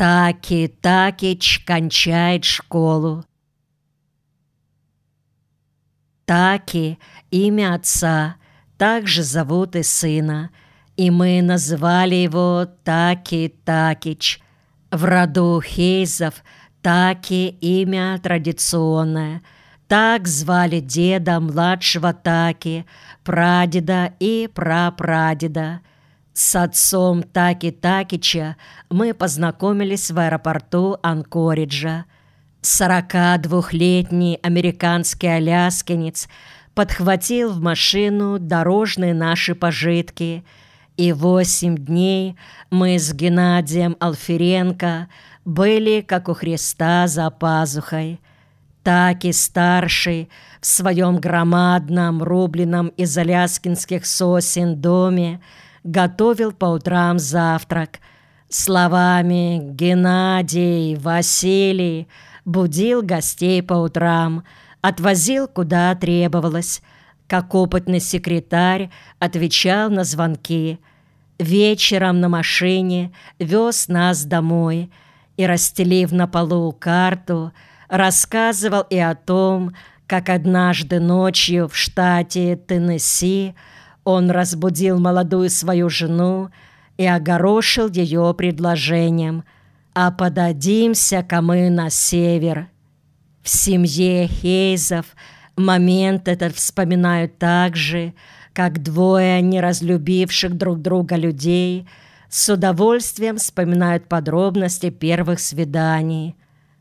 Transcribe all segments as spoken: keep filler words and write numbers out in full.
Таки Такич кончает школу. Таки – имя отца, также зовут и сына, и мы называли его Таки Такич. В роду Хейзов Таки – имя традиционное. Так звали деда младшего Таки, прадеда и прапрадеда. С отцом Таки Такича мы познакомились в аэропорту Анкориджа. сорокадвухлетний американский аляскинец подхватил в машину дорожные наши пожитки, и восемь дней мы с Геннадием Алференко были, как у Христа, за пазухой. Таки-старший в своем громадном, рубленном из аляскинских сосен доме готовил по утрам завтрак. Словами «Геннадий», «Василий» будил гостей по утрам, отвозил куда требовалось. Как опытный секретарь отвечал на звонки. Вечером на машине вез нас домой и, расстелив на полу карту, рассказывал и о том, как однажды ночью в штате Теннесси он разбудил молодую свою жену и огорошил ее предложением: «А подадимся-ка мы на север». В семье Хейзов момент этот вспоминают так же, как двое неразлюбивших друг друга людей с удовольствием вспоминают подробности первых свиданий.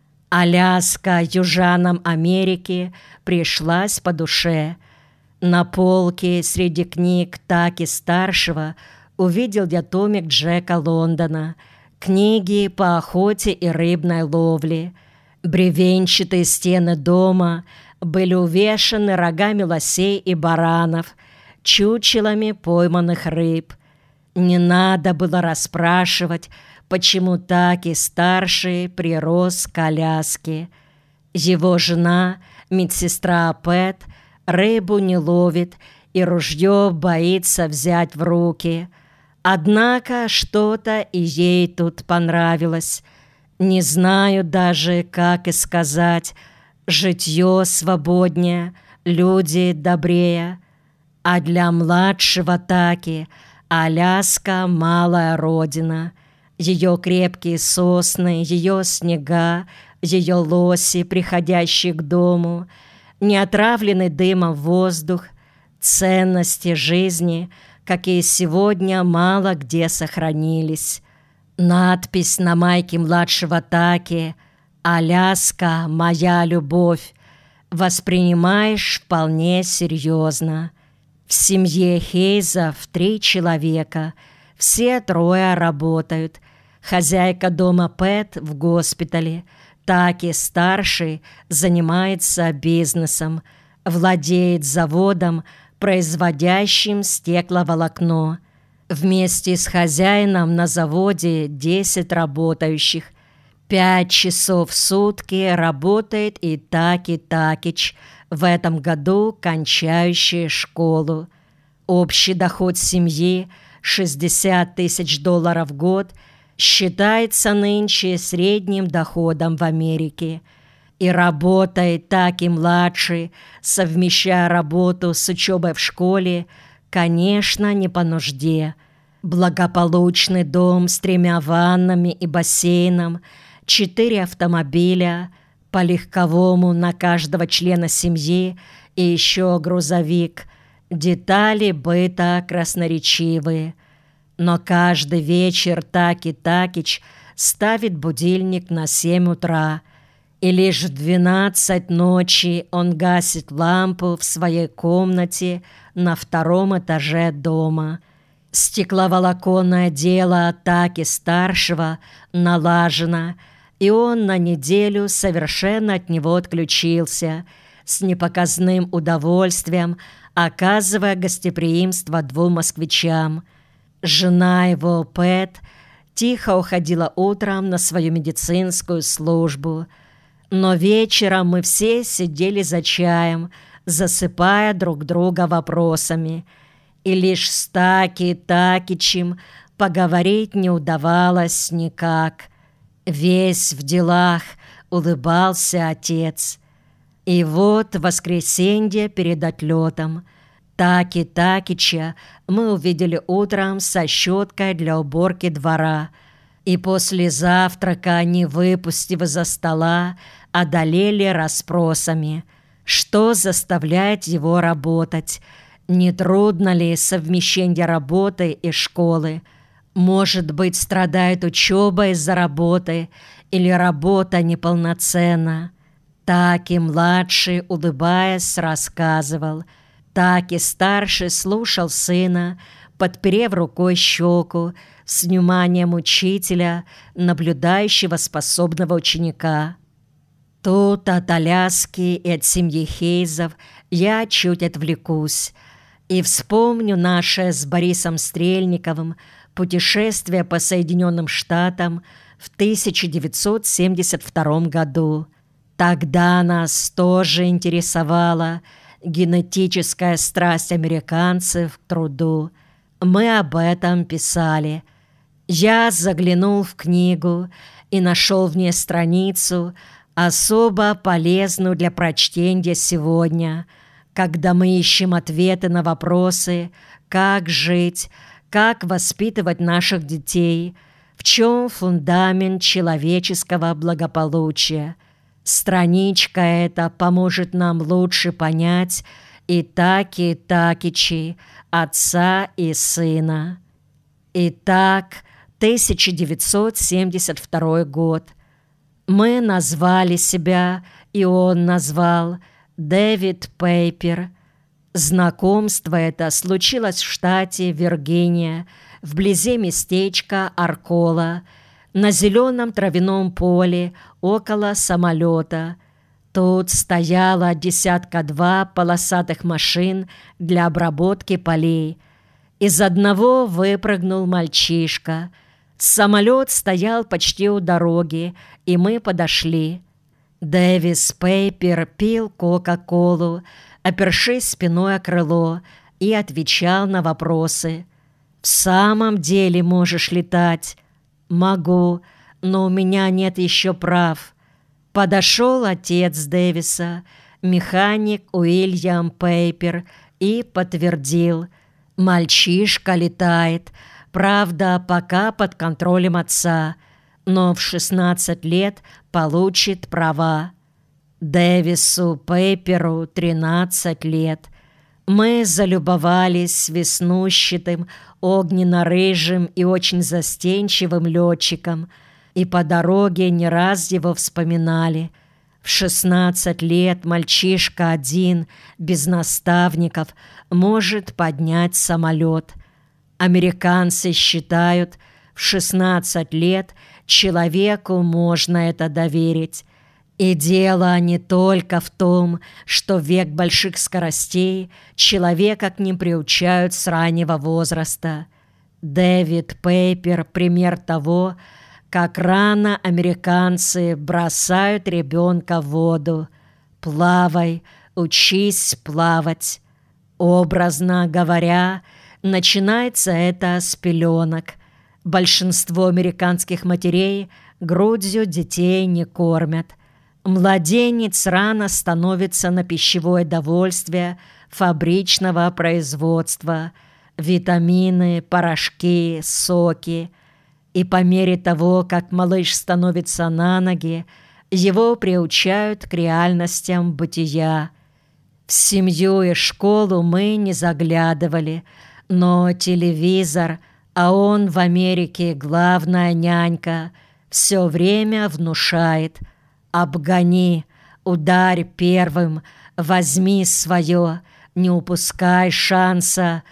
Аляска южанам Америки пришлась по душе. На полке среди книг Таки-старшего увидел я томик Джека Лондона, книги по охоте и рыбной ловле. Бревенчатые стены дома были увешаны рогами лосей и баранов, чучелами пойманных рыб. Не надо было расспрашивать, почему Таки-старший прирос к Аляске. Его жена, медсестра Пэт, рыбу не ловит и ружье боится взять в руки. Однако что-то и ей тут понравилось. Не знаю даже, как и сказать. Житье свободнее, люди добрее. А для младшего Таки Аляска — малая родина. Ее крепкие сосны, ее снега, ее лоси, приходящие к дому, неотравленный дымом воздух, ценности жизни, какие сегодня мало где сохранились. Надпись на майке младшего Таки «Аляска, моя любовь» воспринимаешь вполне серьезно. В семье Хейзов три человека, все трое работают. Хозяйка дома Пэт в госпитале. Таки-старший занимается бизнесом, владеет заводом, производящим стекловолокно. Вместе с хозяином на заводе десять работающих. Пять часов в сутки работает и Таки Такич, в этом году кончающий школу. Общий доход семьи шестьдесят тысяч долларов в год считается нынче средним доходом в Америке. И работает Таки-младший, совмещая работу с учебой в школе, конечно, не по нужде. Благополучный дом с тремя ваннами и бассейном, четыре автомобиля, по легковому на каждого члена семьи и еще грузовик. Детали быта красноречивые. Но каждый вечер Таки Такич ставит будильник на семь утра, и лишь в двенадцать ночи он гасит лампу в своей комнате на втором этаже дома. Стекловолоконное дело Таки-старшего налажено, и он на неделю совершенно от него отключился, с непоказным удовольствием оказывая гостеприимство двум москвичам. Жена его, Пэт, тихо уходила утром на свою медицинскую службу, но вечером мы все сидели за чаем, засыпая друг друга вопросами, и лишь с Таки Такичем поговорить не удавалось никак. Весь в делах улыбался отец. И вот в воскресенье перед отлетом Таки Такича мы увидели утром со щеткой для уборки двора, и после завтрака, не выпустив из-за стола, одолели расспросами, что заставляет его работать, не трудно ли совмещение работы и школы, может быть, страдает учеба из-за работы или работа неполноценна. Таки-младший, улыбаясь, рассказывал. Таки-старший слушал сына, подперев рукой щеку, с вниманием учителя, наблюдающего способного ученика. Тут от Аляски и от семьи Хейзов я чуть отвлекусь и вспомню наше с Борисом Стрельниковым путешествие по Соединенным Штатам в тысяча девятьсот семьдесят втором году. Тогда нас тоже интересовала генетическая страсть американцев к труду. Мы об этом писали. Я заглянул в книгу и нашел в ней страницу, особо полезную для прочтения сегодня, когда мы ищем ответы на вопросы, как жить, как воспитывать наших детей, в чем фундамент человеческого благополучия. Страничка эта поможет нам лучше понять и Таки Такичи, отца и сына. Итак, тысяча девятьсот семьдесят второй год. Мы назвали себя, и он назвал, Дэвид Пейпер. Знакомство это случилось в штате Виргиния, вблизи местечка Аркола, на зеленом травяном поле около самолета. Тут стояло десятка-два полосатых машин для обработки полей. Из одного выпрыгнул мальчишка. Самолет стоял почти у дороги, и мы подошли. Дэвис Пейпер пил кока-колу, опершись спиной о крыло, и отвечал на вопросы. «В самом деле можешь летать?» «Могу, но у меня нет еще прав». Подошел отец Дэвиса, механик Уильям Пейпер, и подтвердил: «Мальчишка летает, правда, пока под контролем отца, но в шестнадцать лет получит права». Дэвису Пейперу тринадцать лет. Мы залюбовались веснущатым, огненно-рыжим и очень застенчивым летчиком, и по дороге не раз его вспоминали. В шестнадцать лет мальчишка один, без наставников, может поднять самолет. Американцы считают, в шестнадцать лет человеку можно это доверить. И дело не только в том, что в век больших скоростей человека к ним приучают с раннего возраста. Дэвид Пейпер – пример того, как рано американцы бросают ребенка в воду. «Плавай, учись плавать». Образно говоря, начинается это с пеленок. Большинство американских матерей грудью детей не кормят. Младенец рано становится на пищевое довольствие фабричного производства, витамины, порошки, соки. И по мере того, как малыш становится на ноги, его приучают к реальностям бытия. В семью и школу мы не заглядывали, но телевизор, а он в Америке главная нянька, все время внушает: «Обгони, ударь первым, возьми свое, не упускай шанса,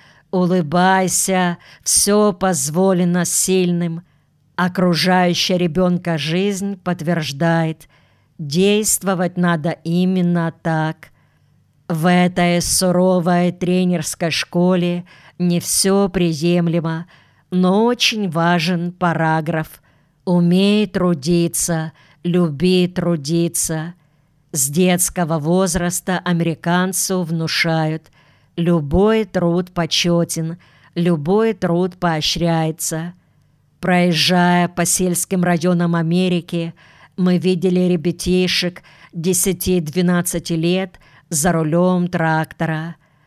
улыбайся, все позволено сильным». Окружающая ребенка жизнь подтверждает: действовать надо именно так. В этой суровой тренерской школе не все приемлемо, но очень важен параграф: «Умей трудиться, люби трудиться». С детского возраста американцу внушают: любой труд почетен, любой труд поощряется. Проезжая по сельским районам Америки, мы видели ребятишек десяти-двенадцати лет за рулем трактора.